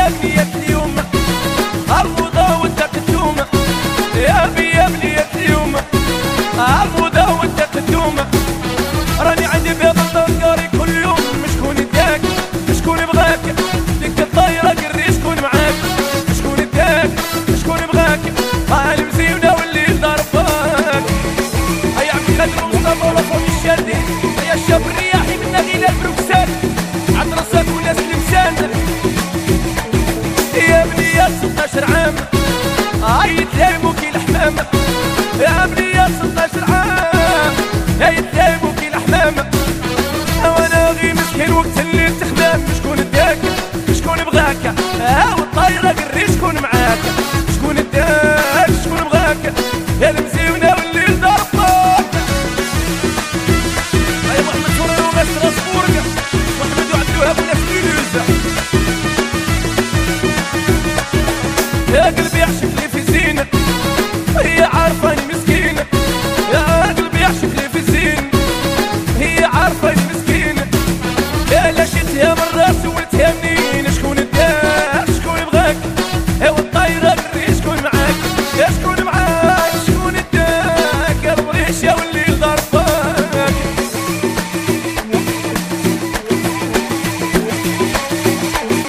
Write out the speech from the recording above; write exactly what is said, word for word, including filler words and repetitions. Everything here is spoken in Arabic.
يا بنية اليوم الوضا والتقدم، يا بي يا بنية اليوم الوضا والتقدم. راني عندي بيض الطنقاري كل يوم، شكون اداك شكون بغاك ديك الطايرة قري شكون معاك، شكون اداك شكون بغاك ها المزيونة واللي ضرباك. هيا عبد القادر مصطفى ولا الشاردي، هيا الشاب الرياحي من نادينا البروكسال عند راسك وناس لمسان. يا بنية ستاشر عام هاي تلايمو كي الحمام، يا بنية ستاشر عام هاي تلايمو كي الحمام. وانا غي مسكين وقت اللي تخدم، شكون اداك شكون بغاك ها والطايرة قري شكون معاك، شكون اداك شكون بغاك يا المزيونة واللي ضرباك. هيا محمد فرر وناس راس بورقة، محمد وعبد الوهاب وناس ميلوزة. يا قلبي يعشق لي في زينة، هي عارفاني مسكين، يا قلبي يعشق لي في زين، هي عارفاني مسكين. يا لا شتها من راسي ولتها منين، شكون اداك شكون بغاك يا والطايرة قري شكون معاك، يا شكون معاك شكون اداك يا الوريش يا